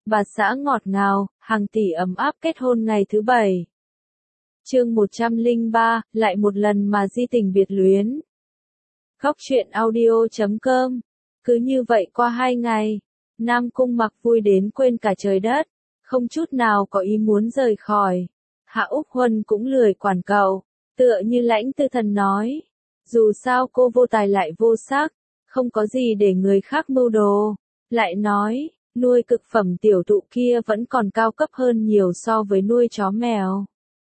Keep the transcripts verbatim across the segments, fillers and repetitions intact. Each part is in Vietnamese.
bà xã ngọt ngào, hàng tỷ ấm áp kết hôn ngày thứ bảy. Chương một trăm lẻ ba, lại một lần mà di tình biệt luyến. Góc truyện audio chấm com. Cứ như vậy qua hai ngày, Nam Cung Mặc vui đến quên cả trời đất, không chút nào có ý muốn rời khỏi. Hạ Úc Huân cũng lười quản cậu, tựa như Lãnh Tư Thần nói. Dù sao cô vô tài lại vô sắc, không có gì để người khác mưu đồ. Lại nói, nuôi cực phẩm tiểu thụ kia vẫn còn cao cấp hơn nhiều so với nuôi chó mèo.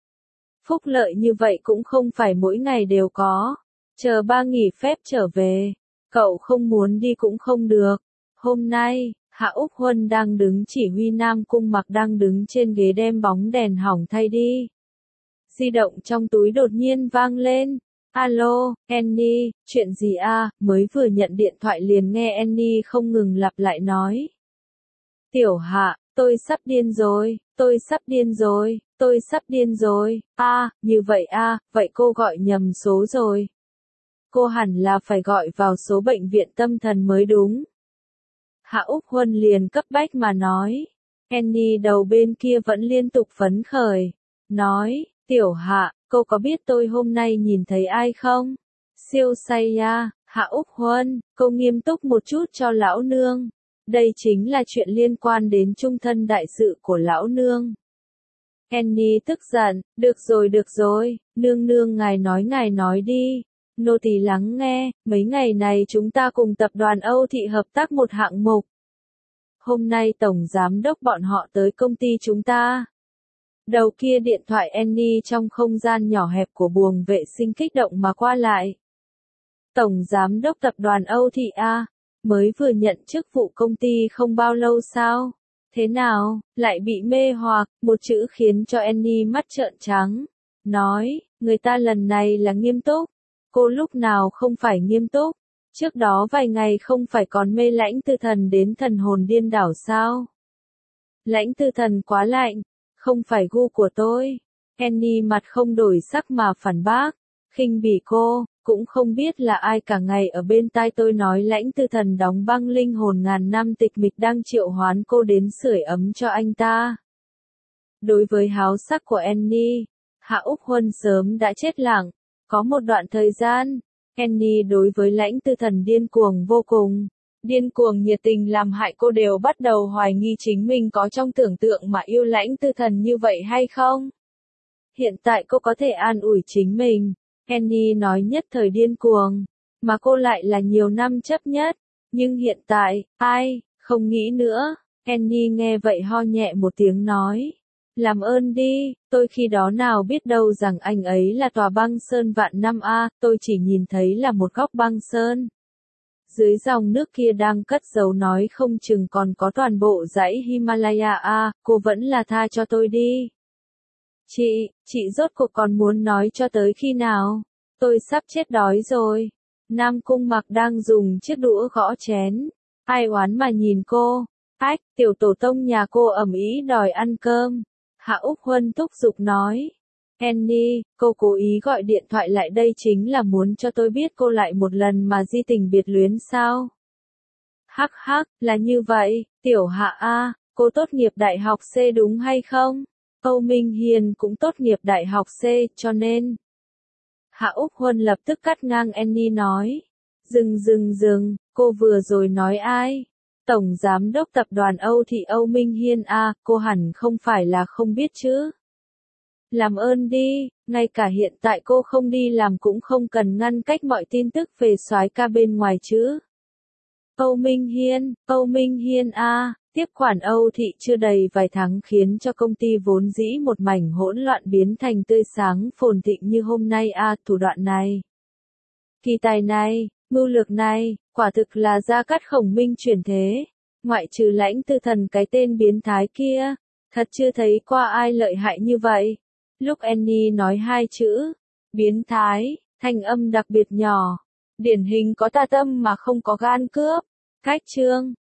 Phúc lợi như vậy cũng không phải mỗi ngày đều có. Chờ ba nghỉ phép trở về, cậu không muốn đi cũng không được. Hôm nay, Hạ Úc Huân đang đứng chỉ huy Nam Cung Mặc đang đứng trên ghế đem bóng đèn hỏng thay đi. Di động trong túi đột nhiên vang lên. Alo, Annie, chuyện gì a? Mới vừa nhận điện thoại liền nghe Annie không ngừng lặp lại nói. Tiểu Hạ, tôi sắp điên rồi, tôi sắp điên rồi, tôi sắp điên rồi. A, à, như vậy a, à, vậy cô gọi nhầm số rồi. Cô hẳn là phải gọi vào số bệnh viện tâm thần mới đúng. Hạ Úc Huân liền cấp bách mà nói. Annie đầu bên kia vẫn liên tục phấn khởi. Nói, Tiểu Hạ, cô có biết tôi hôm nay nhìn thấy ai không? Siêu say ya, Hạ Úc Huân, cô nghiêm túc một chút cho lão nương. Đây chính là chuyện liên quan đến trung thân đại sự của lão nương. Annie tức giận, được rồi được rồi, nương nương ngài nói ngài nói đi. Nô tỳ lắng nghe, mấy ngày này chúng ta cùng tập đoàn Âu Thị hợp tác một hạng mục. Hôm nay tổng giám đốc bọn họ tới công ty chúng ta. Đầu kia điện thoại Annie trong không gian nhỏ hẹp của buồng vệ sinh kích động mà qua lại. Tổng giám đốc tập đoàn Âu Thị A, mới vừa nhận chức vụ công ty không bao lâu sao? Thế nào, lại bị mê hoặc, một chữ khiến cho Annie mắt trợn trắng. Nói, người ta lần này là nghiêm túc. Cô lúc nào không phải nghiêm túc? Trước đó vài ngày không phải còn mê Lãnh Tư Thần đến thần hồn điên đảo sao? Lãnh Tư Thần quá lạnh, không phải gu của tôi. Annie mặt không đổi sắc mà phản bác, khinh bỉ cô, cũng không biết là ai cả ngày ở bên tai tôi nói Lãnh Tư Thần đóng băng linh hồn ngàn năm tịch mịch đang triệu hoán cô đến sưởi ấm cho anh ta. Đối với háo sắc của Annie, Hạ Úc Huân sớm đã chết lặng. Có một đoạn thời gian, Annie đối với Lãnh Tư Thần điên cuồng vô cùng. Điên cuồng nhiệt tình làm hại cô đều bắt đầu hoài nghi chính mình có trong tưởng tượng mà yêu Lãnh Tư Thần như vậy hay không. Hiện tại cô có thể an ủi chính mình. Annie nói nhất thời điên cuồng, mà cô lại là nhiều năm chấp nhất. Nhưng hiện tại, ai, không nghĩ nữa. Annie nghe vậy ho nhẹ một tiếng nói. Làm ơn đi, tôi khi đó nào biết đâu rằng anh ấy là tòa băng sơn vạn năm a, tôi chỉ nhìn thấy là một góc băng sơn. Dưới dòng nước kia đang cất giấu nói không chừng còn có toàn bộ dãy Himalaya a, cô vẫn là tha cho tôi đi. Chị, chị rốt cuộc còn muốn nói cho tới khi nào? Tôi sắp chết đói rồi. Nam Cung Mặc đang dùng chiếc đũa gõ chén. Ai oán mà nhìn cô. Ách, tiểu tổ tông nhà cô ầm ĩ đòi ăn cơm. Hạ Úc Huân thúc giục nói. Annie, cô cố ý gọi điện thoại lại đây chính là muốn cho tôi biết cô lại một lần mà di tình biệt luyến sao? Hắc hắc, là như vậy, Tiểu Hạ A, cô tốt nghiệp đại học C đúng hay không? Âu Minh Hiền cũng tốt nghiệp đại học C, cho nên. Hạ Úc Huân lập tức cắt ngang Annie nói. Dừng dừng dừng, cô vừa rồi nói ai? Tổng giám đốc tập đoàn Âu Thị Âu Minh Hiên a, cô hẳn không phải là không biết chứ. Làm ơn đi, ngay cả hiện tại cô không đi làm cũng không cần ngăn cách mọi tin tức về soái ca bên ngoài chứ. Âu Minh Hiên, Âu Minh Hiên a, tiếp quản Âu Thị chưa đầy vài tháng khiến cho công ty vốn dĩ một mảnh hỗn loạn biến thành tươi sáng phồn thịnh như hôm nay a, thủ đoạn này. Kỳ tài này, mưu lược này, quả thực là Gia Cát Khổng Minh chuyển thế. Ngoại trừ Lãnh Tư Thần cái tên biến thái kia, thật chưa thấy qua ai lợi hại như vậy. Lúc Annie nói hai chữ, biến thái, thanh âm đặc biệt nhỏ, điển hình có tà tâm mà không có gan cướp. Cách chương,